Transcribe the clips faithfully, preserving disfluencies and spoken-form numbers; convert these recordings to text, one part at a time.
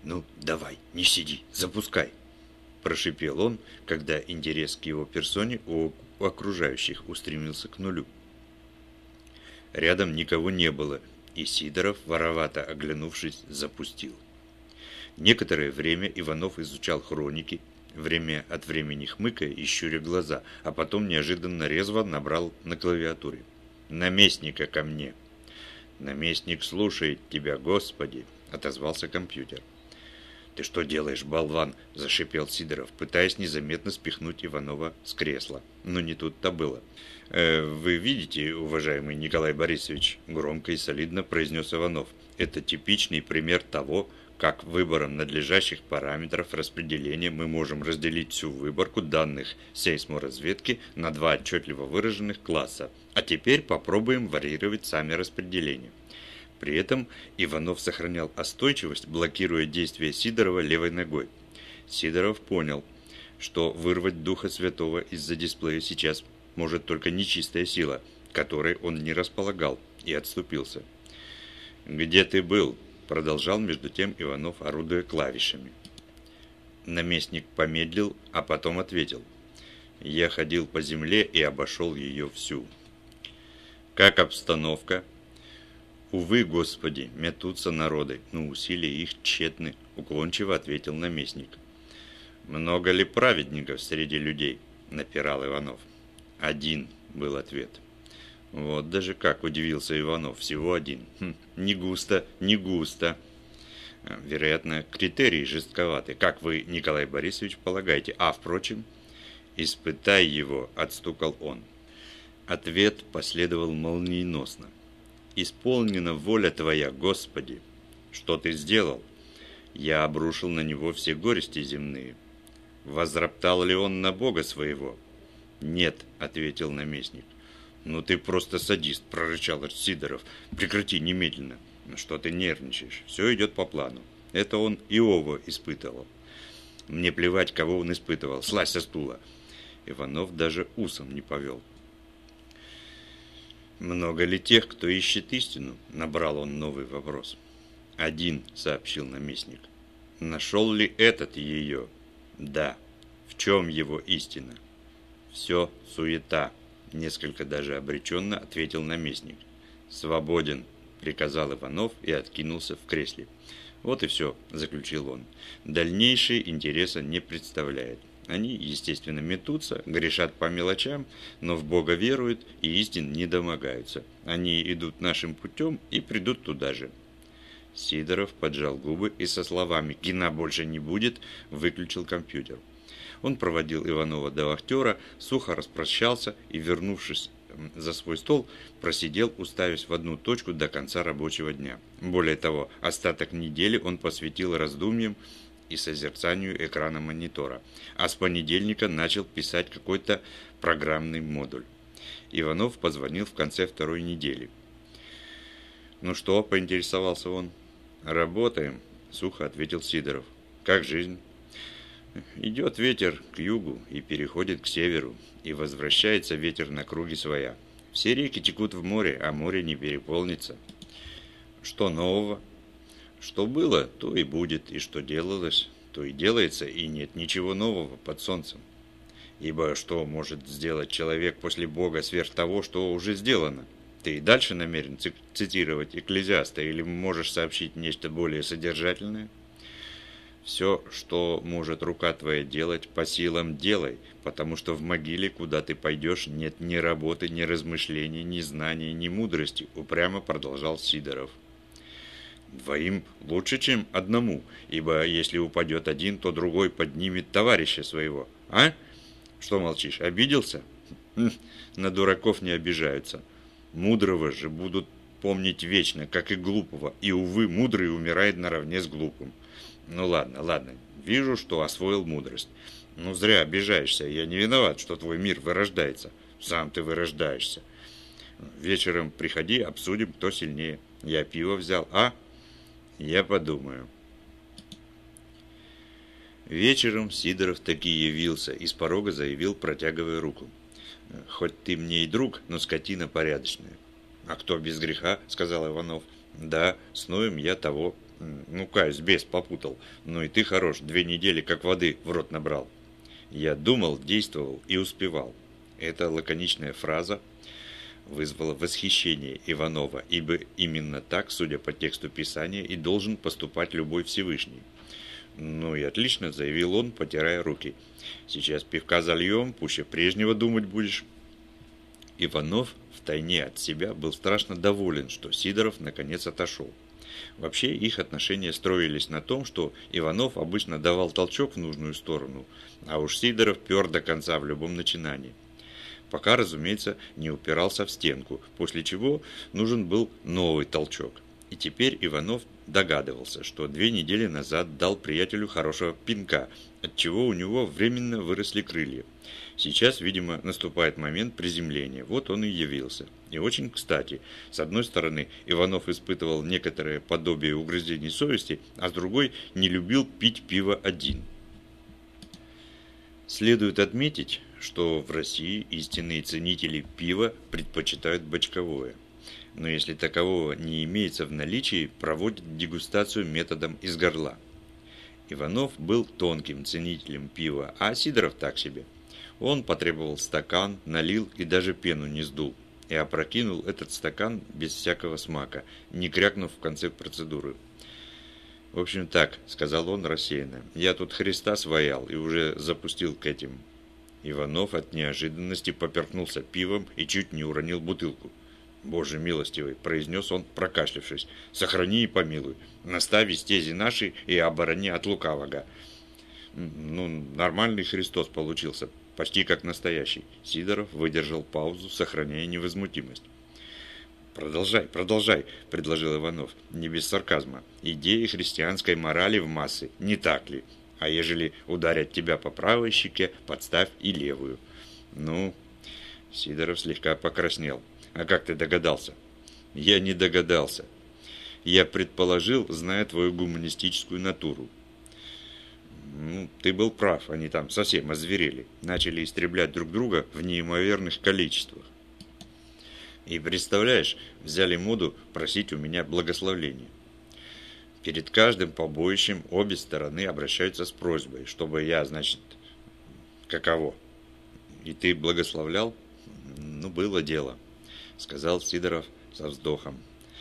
«Ну, давай, не сиди, запускай!» Прошипел он, когда интерес к его персоне у окружающих устремился к нулю. Рядом никого не было, и Сидоров, воровато оглянувшись, запустил. Некоторое время Иванов изучал хроники, время от времени хмыкая и щуря глаза, а потом неожиданно резво набрал на клавиатуре: «Наместника ко мне!» «Наместник слушает тебя, Господи!» — отозвался компьютер. «Ты что делаешь, болван?» – зашипел Сидоров, пытаясь незаметно спихнуть Иванова с кресла. Но не тут-то было. «Э, «Вы видите, уважаемый Николай Борисович?» – громко и солидно произнес Иванов. «Это типичный пример того, как выбором надлежащих параметров распределения мы можем разделить всю выборку данных сейсморазведки на два отчетливо выраженных класса. А теперь попробуем варьировать сами распределения». При этом Иванов сохранял остойчивость, блокируя действия Сидорова левой ногой. Сидоров понял, что вырвать Духа Святого из-за дисплея сейчас может только нечистая сила, которой он не располагал, и отступился. «Где ты был?» – продолжал между тем Иванов, орудуя клавишами. Наместник помедлил, а потом ответил: «Я ходил по земле и обошел ее всю». «Как обстановка?» «Увы, Господи, метутся народы, но усилия их тщетны», — уклончиво ответил наместник. «Много ли праведников среди людей?» — напирал Иванов. «Один», — был ответ. Вот даже как удивился Иванов, всего один. Хм, не густо, не густо. Вероятно, критерии жестковаты, как вы, Николай Борисович, полагаете. А, впрочем, испытай его, отстукал он. Ответ последовал молниеносно. «Исполнена воля Твоя, Господи! Что Ты сделал?» Я обрушил на него все горести земные. Возроптал ли он на Бога своего? «Нет», — ответил наместник. «Ну ты просто садист», — прорычал Сидоров. «Прекрати немедленно». «Ну что ты нервничаешь? Все идет по плану. Это он Иова испытывал». «Мне плевать, кого он испытывал. Слазь со стула». Иванов даже усом не повел. «Много ли тех, кто ищет истину?» – набрал он новый вопрос. «Один», – сообщил наместник. «Нашел ли этот ее?» «Да». «В чем его истина?» «Все суета», – несколько даже обреченно ответил наместник. «Свободен», – приказал Иванов и откинулся в кресле. «Вот и все», – заключил он. «Дальнейшие интереса не представляет. Они, естественно, метутся, грешат по мелочам, но в Бога веруют и истин не домогаются. Они идут нашим путем и придут туда же». Сидоров поджал губы и со словами «кино больше не будет» выключил компьютер. Он проводил Иванова до вахтера, сухо распрощался и, вернувшись за свой стол, просидел, уставясь в одну точку до конца рабочего дня. Более того, остаток недели он посвятил раздумьям и созерцанию экрана монитора, а с понедельника начал писать какой-то программный модуль. Иванов позвонил в конце второй недели. «Ну что?» – поинтересовался он. «Работаем», – сухо ответил Сидоров. «Как жизнь?» «Идет ветер к югу и переходит к северу, и возвращается ветер на круги своя. Все реки текут в море, а море не переполнится». «Что нового?» «Что было, то и будет, и что делалось, то и делается, и нет ничего нового под солнцем. Ибо что может сделать человек после Бога сверх того, что уже сделано? Ты и дальше намерен цитировать Экклезиаста или можешь сообщить нечто более содержательное? Все, что может рука твоя делать, по силам делай, потому что в могиле, куда ты пойдешь, нет ни работы, ни размышлений, ни знаний, ни мудрости», упрямо продолжал Сидоров. «Двоим лучше, чем одному, ибо если упадет один, то другой поднимет товарища своего. А? Что молчишь, обиделся? На дураков не обижаются. Мудрого же будут помнить вечно, как и глупого, и, увы, мудрый умирает наравне с глупым. Ну ладно, ладно, вижу, что освоил мудрость. Ну зря обижаешься, я не виноват, что твой мир вырождается. Сам ты вырождаешься. Вечером приходи, обсудим, кто сильнее. Я пиво взял, а? Я подумаю». Вечером Сидоров таки явился и с порога заявил, протягивая руку: «Хоть ты мне и друг, но скотина порядочная». «А кто без греха?» – сказал Иванов. «Да, с Ноем я того. Ну, каюсь, бес попутал. Ну и ты хорош, две недели как воды в рот набрал. Я думал, действовал и успевал. Эта лаконичная фраза вызвала восхищение Иванова, ибо именно так, судя по тексту Писания, и должен поступать любой Всевышний. «Ну и отлично», — заявил он, потирая руки. «Сейчас пивка зальем, пуще прежнего думать будешь». Иванов втайне от себя был страшно доволен, что Сидоров наконец отошел. Вообще их отношения строились на том, что Иванов обычно давал толчок в нужную сторону, а уж Сидоров пер до конца в любом начинании. Пока, разумеется, не упирался в стенку, после чего нужен был новый толчок. И теперь Иванов догадывался, что две недели назад дал приятелю хорошего пинка, отчего у него временно выросли крылья. Сейчас, видимо, наступает момент приземления. Вот он и явился. И очень кстати. С одной стороны, Иванов испытывал некоторое подобие угрызений совести, а с другой не любил пить пиво один. Следует отметить, что в России истинные ценители пива предпочитают бочковое. Но если такового не имеется в наличии, проводят дегустацию методом из горла. Иванов был тонким ценителем пива, а Сидоров так себе. Он потребовал стакан, налил и даже пену не сдул. И опрокинул этот стакан без всякого смака, не крякнув в конце процедуры. «В общем так», — сказал он рассеянно, — «я тут Христа своял и уже запустил к этим». Иванов от неожиданности поперхнулся пивом и чуть не уронил бутылку. «Боже милостивый», — произнес он, прокашлявшись, — «сохрани и помилуй, настави стези наши и оборони от лукавого». Ну, нормальный Христос получился, почти как настоящий. Сидоров выдержал паузу, сохраняя невозмутимость. «Продолжай, продолжай», — предложил Иванов, не без сарказма. «Идеи христианской морали в массы, не так ли? А ежели ударят тебя по правой щеке, подставь и левую». «Ну...» — Сидоров слегка покраснел. «А как ты догадался?» «Я не догадался. Я предположил, зная твою гуманистическую натуру». «Ну, ты был прав, они там совсем озверели, начали истреблять друг друга в неимоверных количествах. И представляешь, взяли моду просить у меня благословения. Перед каждым побоищем обе стороны обращаются с просьбой, чтобы я, значит, каково. И ты благословлял? Ну, было дело», — сказал Сидоров со вздохом.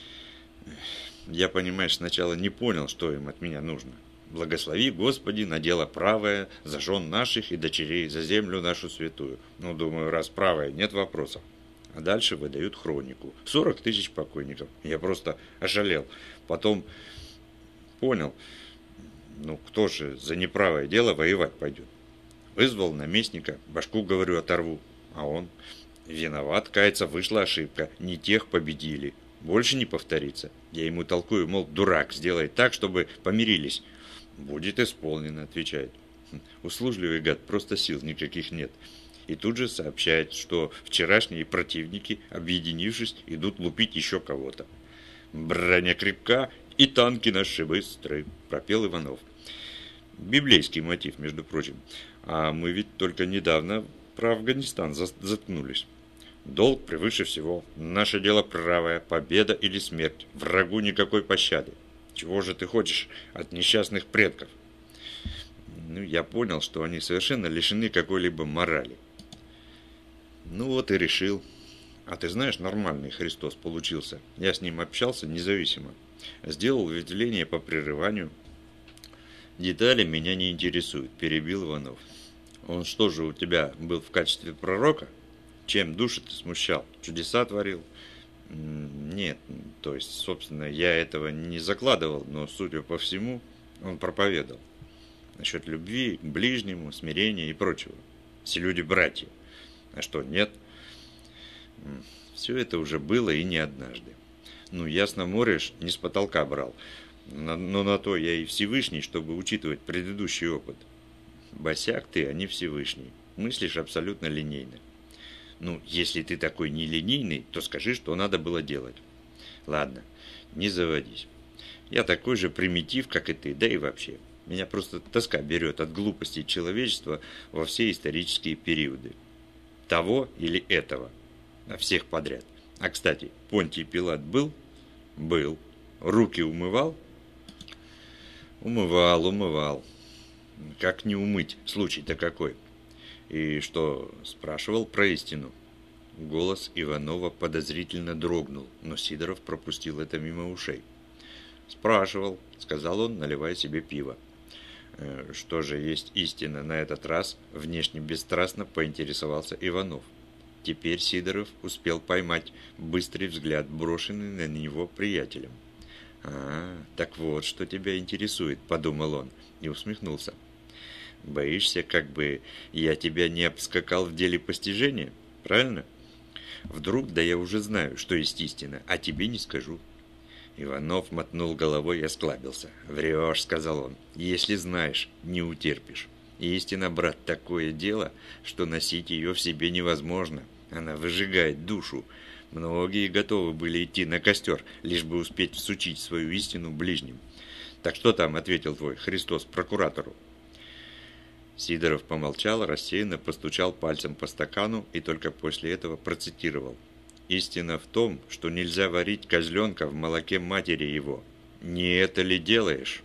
«Я, понимаешь, сначала не понял, что им от меня нужно. Благослови, Господи, на дело правое, за жен наших и дочерей, за землю нашу святую. Ну, думаю, раз правое, нет вопросов». А дальше выдают хронику. сорок тысяч покойников. Я просто ошалел. Потом понял, ну, кто же за неправое дело воевать пойдет. Вызвал наместника, башку, говорю, оторву. А он: «Виноват, кается, вышла ошибка, не тех победили. Больше не повторится». Я ему толкую, мол, дурак, сделай так, чтобы помирились. «Будет исполнено», — отвечает. Услужливый гад, просто сил никаких нет. И тут же сообщает, что вчерашние противники, объединившись, идут лупить еще кого-то. «Броня крепка, и танки наши быстрые», — пропел Иванов. Библейский мотив, между прочим. А мы ведь только недавно про Афганистан заткнулись. «Долг превыше всего. Наше дело правое. Победа или смерть. Врагу никакой пощады. Чего же ты хочешь от несчастных предков?» Ну, я понял, что они совершенно лишены какой-либо морали. Ну вот и решил. А ты знаешь, нормальный Христос получился. Я с ним общался независимо. Сделал ветвление по прерыванию. «Детали меня не интересуют», — перебил Иванов. «Он что же у тебя был в качестве пророка? Чем души ты смущал? Чудеса творил?» «Нет, то есть, собственно, я этого не закладывал, но, судя по всему, он проповедовал. Насчет любви к ближнему, смирения и прочего. Все люди братья. А что, нет?» Все это уже было и не однажды. Ну, ясно, морешь, не с потолка брал. Но на то я и Всевышний, чтобы учитывать предыдущий опыт. Босяк ты, а не Всевышний. Мыслишь абсолютно линейно. Ну, если ты такой нелинейный, то скажи, что надо было делать. Ладно, не заводись. Я такой же примитив, как и ты, да и вообще. Меня просто тоска берет от глупости человечества во все исторические периоды. Того или этого. А всех подряд. А, кстати, Понтий Пилат был? Был. Руки умывал? Умывал, умывал. Как не умыть? Случай-то какой. И что, спрашивал про истину? Голос Иванова подозрительно дрогнул, но Сидоров пропустил это мимо ушей. «Спрашивал», — сказал он, наливая себе пиво. «Э, «Что же есть истина на этот раз?» — внешне бесстрастно поинтересовался Иванов. Теперь Сидоров успел поймать быстрый взгляд, брошенный на него приятелем. «А, так вот, что тебя интересует», — подумал он и усмехнулся. «Боишься, как бы я тебя не обскакал в деле постижения? Правильно? Вдруг, да я уже знаю, что есть истина, а тебе не скажу». Иванов мотнул головой и осклабился. «Врешь», — сказал он, — «если знаешь, не утерпишь. Истина, брат, такое дело, что носить ее в себе невозможно. Она выжигает душу. Многие готовы были идти на костер, лишь бы успеть всучить свою истину ближним. Так что там, — ответил твой Христос прокуратору?» Сидоров помолчал, рассеянно постучал пальцем по стакану и только после этого процитировал. «Истина в том, что нельзя варить козленка в молоке матери его. Не это ли делаешь?»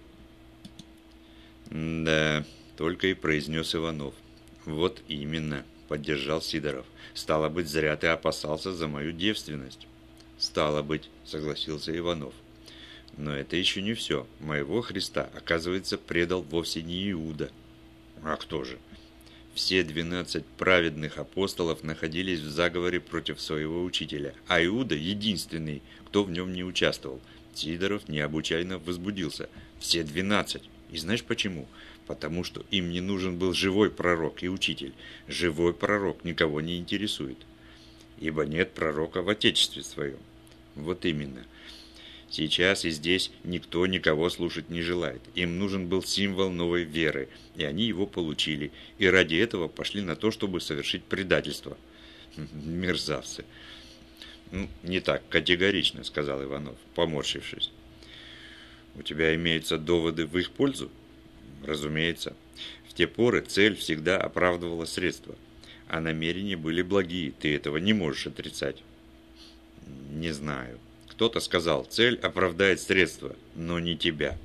«Да», — только и произнес Иванов. «Вот именно», — поддержал Сидоров. «Стало быть, зря ты опасался за мою девственность». «Стало быть», — согласился Иванов. «Но это еще не все. Моего Христа, оказывается, предал вовсе не Иуда». «А кто же?» Все двенадцать праведных апостолов находились в заговоре против своего учителя, а Иуда единственный, кто в нем не участвовал. Сидоров необычайно возбудился. Все двенадцать. И знаешь почему? Потому что им не нужен был живой пророк и учитель. Живой пророк никого не интересует. Ибо нет пророка в Отечестве своем. Вот именно. Сейчас и здесь никто никого слушать не желает. Им нужен был символ новой веры, и они его получили, и ради этого пошли на то, чтобы совершить предательство. Мерзавцы. Ну, не так категорично, сказал Иванов, поморщившись. У тебя имеются доводы в их пользу? Разумеется. В те поры цель всегда оправдывала средства, а намерения были благие, ты этого не можешь отрицать. Не знаю. Кто-то сказал, цель оправдает средства, но не тебя.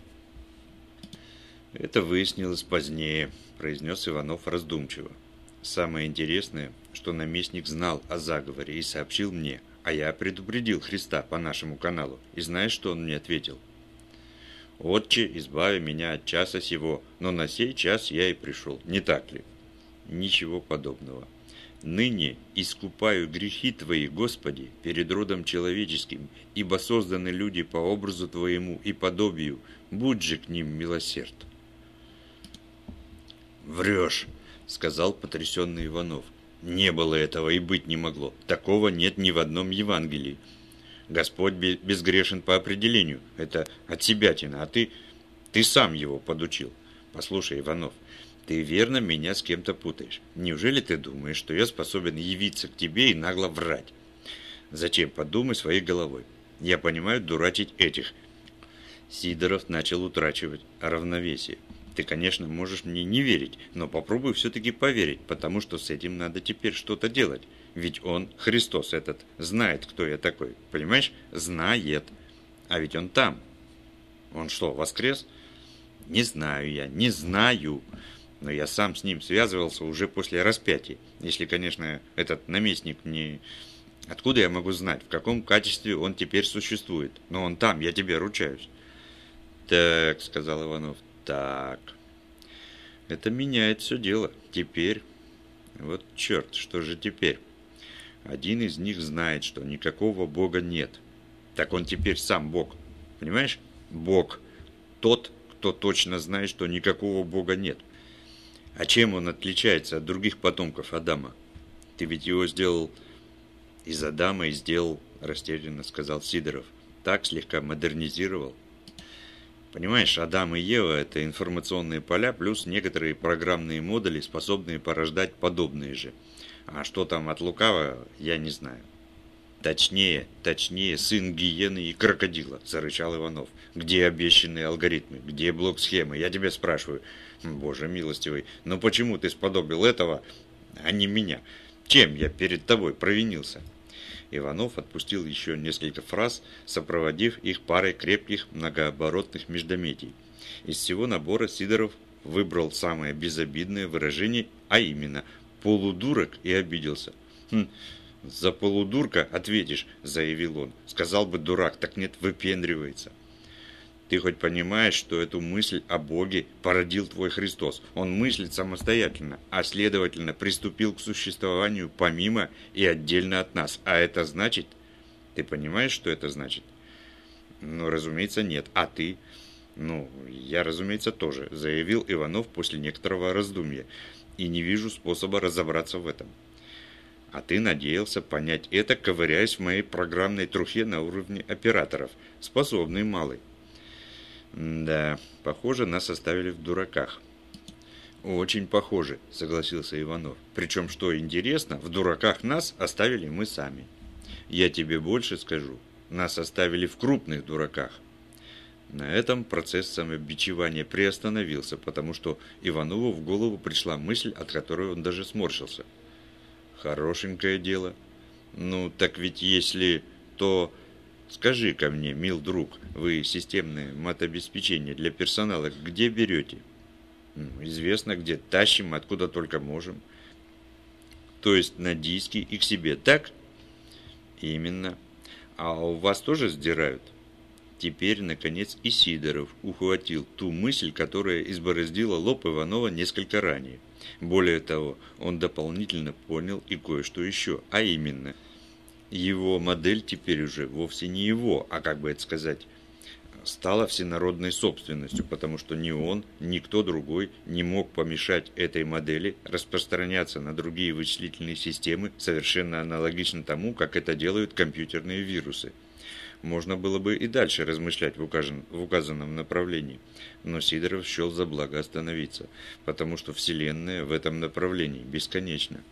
Это выяснилось позднее, произнес Иванов раздумчиво. Самое интересное, что наместник знал о заговоре и сообщил мне, а я предупредил Христа по нашему каналу. И знаешь, что он мне ответил? «Отче, избави меня от часа сего, но на сей час я и пришел, не так ли?» Ничего подобного. «Ныне искупаю грехи Твои, Господи, перед родом человеческим, ибо созданы люди по образу Твоему и подобию, будь же к ним милосерд». «Врешь», — сказал потрясенный Иванов. «Не было этого и быть не могло. Такого нет ни в одном Евангелии. Господь безгрешен по определению. Это отсебятина, а ты, ты сам его подучил. Послушай, Иванов, ты верно меня с кем-то путаешь. Неужели ты думаешь, что я способен явиться к тебе и нагло врать? Зачем? Подумай своей головой. Я понимаю дурачить этих». Сидоров начал утрачивать равновесие. «Ты, конечно, можешь мне не верить, но попробуй все-таки поверить, потому что с этим надо теперь что-то делать. Ведь он, Христос этот, знает, кто я такой. Понимаешь? Знает. А ведь он там. Он что, воскрес? Не знаю я, не знаю. Но я сам с ним связывался уже после распятия. Если, конечно, этот наместник не... Откуда я могу знать, в каком качестве он теперь существует? Но он там, я тебе ручаюсь». «Так», — сказал Иванов, — «так. Это меняет все дело. Теперь... Вот черт, что же теперь? Один из них знает, что никакого Бога нет. Так он теперь сам Бог. Понимаешь? Бог. Тот, кто точно знает, что никакого Бога нет. А чем он отличается от других потомков Адама? Ты ведь его сделал из Адама и сделал, растерянно сказал Сидоров. Так слегка модернизировал. Понимаешь, Адам и Ева – это информационные поля, плюс некоторые программные модули, способные порождать подобные же. А что там от лукавого, я не знаю. Точнее, точнее, сын гиены и крокодила, зарычал Иванов. Где обещанные алгоритмы? Где блок-схемы? Я тебя спрашиваю. Боже милостивый, но почему ты сподобил этого, а не меня? Чем я перед тобой провинился? Иванов отпустил еще несколько фраз, сопроводив их парой крепких многооборотных междометий. Из всего набора Сидоров выбрал самое безобидное выражение, а именно «полудурок», и обиделся. «Хм, за полудурка ответишь», – заявил он. «Сказал бы дурак, так нет, выпендривается». «Ты хоть понимаешь, что эту мысль о Боге породил твой Христос? Он мыслит самостоятельно, а следовательно приступил к существованию помимо и отдельно от нас. А это значит...» «Ты понимаешь, что это значит?» «Ну, разумеется, нет. А ты?» «Ну, я, разумеется, тоже», – заявил Иванов после некоторого раздумья. «И не вижу способа разобраться в этом». «А ты надеялся понять это, ковыряясь в моей программной трухе на уровне операторов. Способный малый». «Да, похоже, нас оставили в дураках». «Очень похоже», – согласился Иванов. «Причем, что интересно, в дураках нас оставили мы сами. Я тебе больше скажу, нас оставили в крупных дураках». На этом процесс самобичевания приостановился, потому что Иванову в голову пришла мысль, от которой он даже сморщился. «Хорошенькое дело. Ну, так ведь если, то... Скажи-ка мне, мил друг, вы системное матобеспечение для персонала где берете?» Ну, «известно где. Тащим, откуда только можем». «То есть на диски и к себе, так?» «Именно. А у вас тоже сдирают?» Теперь, наконец, и Сидоров ухватил ту мысль, которая избороздила лоб Иванова несколько ранее. Более того, он дополнительно понял и кое-что еще, а именно, его модель теперь уже вовсе не его, а, как бы это сказать, стала всенародной собственностью, потому что ни он, ни кто другой не мог помешать этой модели распространяться на другие вычислительные системы совершенно аналогично тому, как это делают компьютерные вирусы. Можно было бы и дальше размышлять в, указан, в указанном направлении, но Сидоров счел за благо остановиться, потому что Вселенная в этом направлении бесконечна.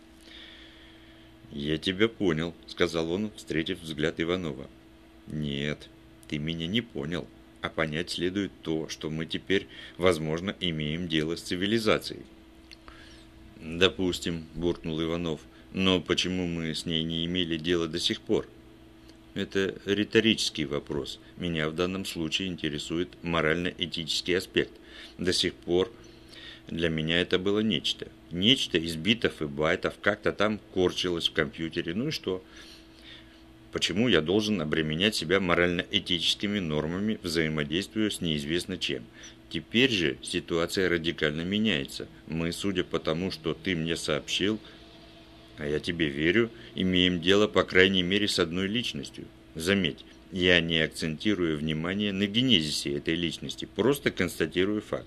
«Я тебя понял», — сказал он, встретив взгляд Иванова. «Нет, ты меня не понял, а понять следует то, что мы теперь, возможно, имеем дело с цивилизацией». «Допустим», — буркнул Иванов, — «но почему мы с ней не имели дела до сих пор?» Это риторический вопрос. Меня в данном случае интересует морально-этический аспект. До сих пор для меня это было нечто. Нечто из битов и байтов, как-то там корчилось в компьютере. Ну и что? Почему я должен обременять себя морально-этическими нормами, взаимодействуя с неизвестно чем? Теперь же ситуация радикально меняется. Мы, судя по тому, что ты мне сообщил, а я тебе верю, имеем дело, по крайней мере, с одной личностью. Заметь, я не акцентирую внимание на генезисе этой личности, просто констатирую факт.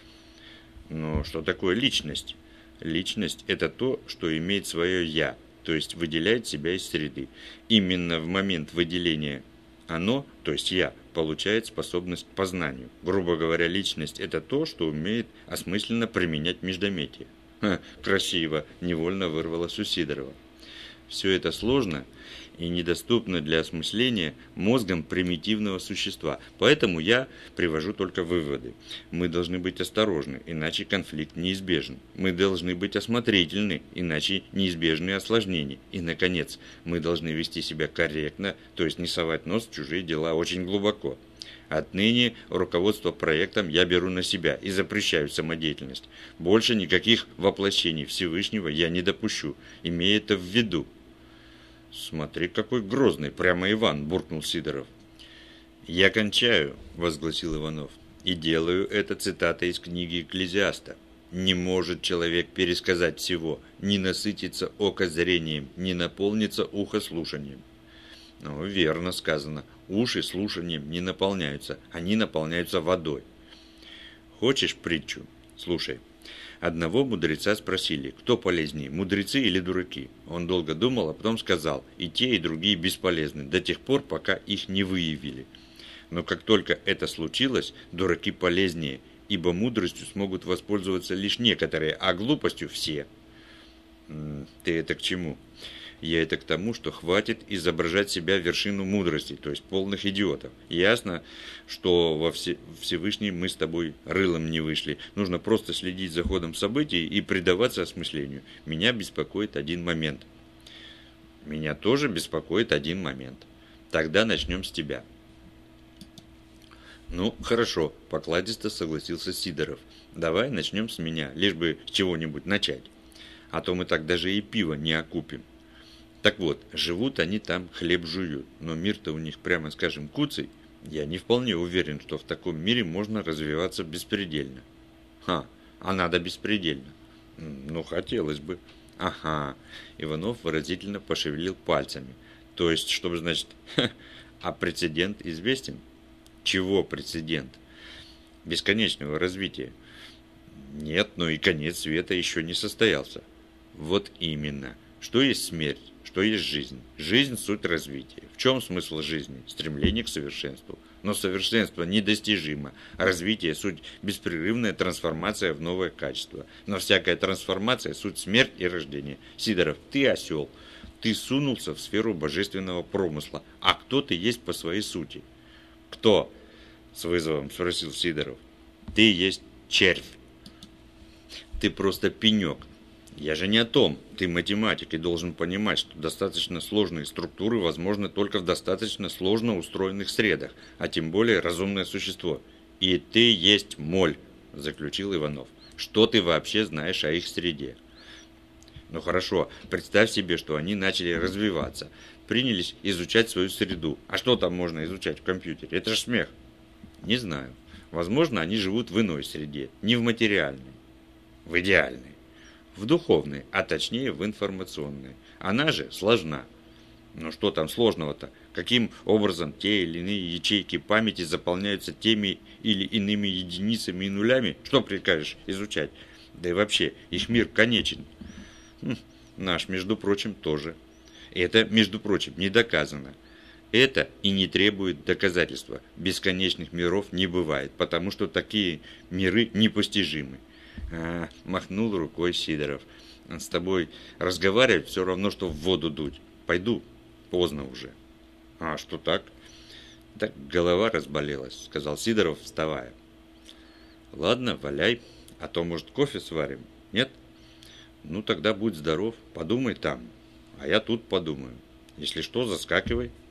Но что такое личность? Личность – это то, что имеет свое «я», то есть выделяет себя из среды. Именно в момент выделения оно, то есть «я», получает способность к познанию. Грубо говоря, личность – это то, что умеет осмысленно применять междометие. Ха, красиво, невольно вырвалось у Сидорова. Все это сложно и недоступно для осмысления мозгом примитивного существа, поэтому я привожу только выводы. Мы должны быть осторожны, иначе конфликт неизбежен. Мы должны быть осмотрительны, иначе неизбежны осложнения. И, наконец, мы должны вести себя корректно, то есть не совать нос в чужие дела очень глубоко. Отныне руководство проектом я беру на себя и запрещаю самодеятельность. Больше никаких воплощений Всевышнего я не допущу, имея это в виду. «Смотри, какой грозный, прямо Иван!» – буркнул Сидоров. «Я кончаю», – возгласил Иванов, – «и делаю это цитатой из книги Экклезиаста. Не может человек пересказать всего, не насытиться око зрением, не наполнится ухо слушанием». Ну, верно сказано. Уши слушанием не наполняются, они наполняются водой. Хочешь притчу? Слушай. Одного мудреца спросили, кто полезнее, мудрецы или дураки. Он долго думал, а потом сказал, и те, и другие бесполезны, до тех пор, пока их не выявили. Но как только это случилось, дураки полезнее, ибо мудростью смогут воспользоваться лишь некоторые, а глупостью все. Ты это к чему? Я это к тому, что хватит изображать себя вершину мудрости, то есть полных идиотов. Ясно, что во все, Всевышний мы с тобой рылом не вышли. Нужно просто следить за ходом событий и предаваться осмыслению. Меня беспокоит один момент. Меня тоже беспокоит один момент. Тогда начнем с тебя. Ну, хорошо, покладисто согласился Сидоров. Давай начнем с меня, лишь бы с чего-нибудь начать. А то мы так даже и пиво не окупим. Так вот, живут они там, хлеб жуют, но мир-то у них, прямо скажем, куцый. Я не вполне уверен, что в таком мире можно развиваться беспредельно. Ха, а надо беспредельно. Ну, хотелось бы. Ага, Иванов выразительно пошевелил пальцами. То есть, чтобы, значит, а прецедент известен? Чего прецедент? Бесконечного развития. Нет, но и конец света еще не состоялся. Вот именно. Что есть смерть? Что есть жизнь? Жизнь – суть развития. В чем смысл жизни? Стремление к совершенству. Но совершенство недостижимо. Развитие – суть беспрерывная трансформация в новое качество. Но всякая трансформация – суть смерть и рождение. Сидоров, ты осел. Ты сунулся в сферу божественного промысла. А кто ты есть по своей сути? Кто? С вызовом спросил Сидоров. Ты есть червь. Ты просто пенек. Я же не о том. Ты математик и должен понимать, что достаточно сложные структуры возможны только в достаточно сложно устроенных средах, а тем более разумное существо. И ты есть моль, заключил Иванов. Что ты вообще знаешь о их среде? Ну хорошо, представь себе, что они начали развиваться, принялись изучать свою среду. А что там можно изучать в компьютере? Это же смех. Не знаю. Возможно, они живут в иной среде, не в материальной, в идеальной. В духовной, а точнее в информационной. Она же сложна. Но что там сложного-то? Каким образом те или иные ячейки памяти заполняются теми или иными единицами и нулями? Что прикажешь изучать? Да и вообще, их мир конечен. Хм, наш, между прочим, тоже. Это, между прочим, не доказано. Это и не требует доказательства. Бесконечных миров не бывает, потому что такие миры непостижимы. А, махнул рукой Сидоров. С тобой разговаривать все равно, что в воду дуть. Пойду, поздно уже. А что так? Так голова разболелась, сказал Сидоров, вставая. Ладно, валяй, а то, может, кофе сварим? Нет? Ну, тогда будь здоров, подумай там. А я тут подумаю. Если что, заскакивай.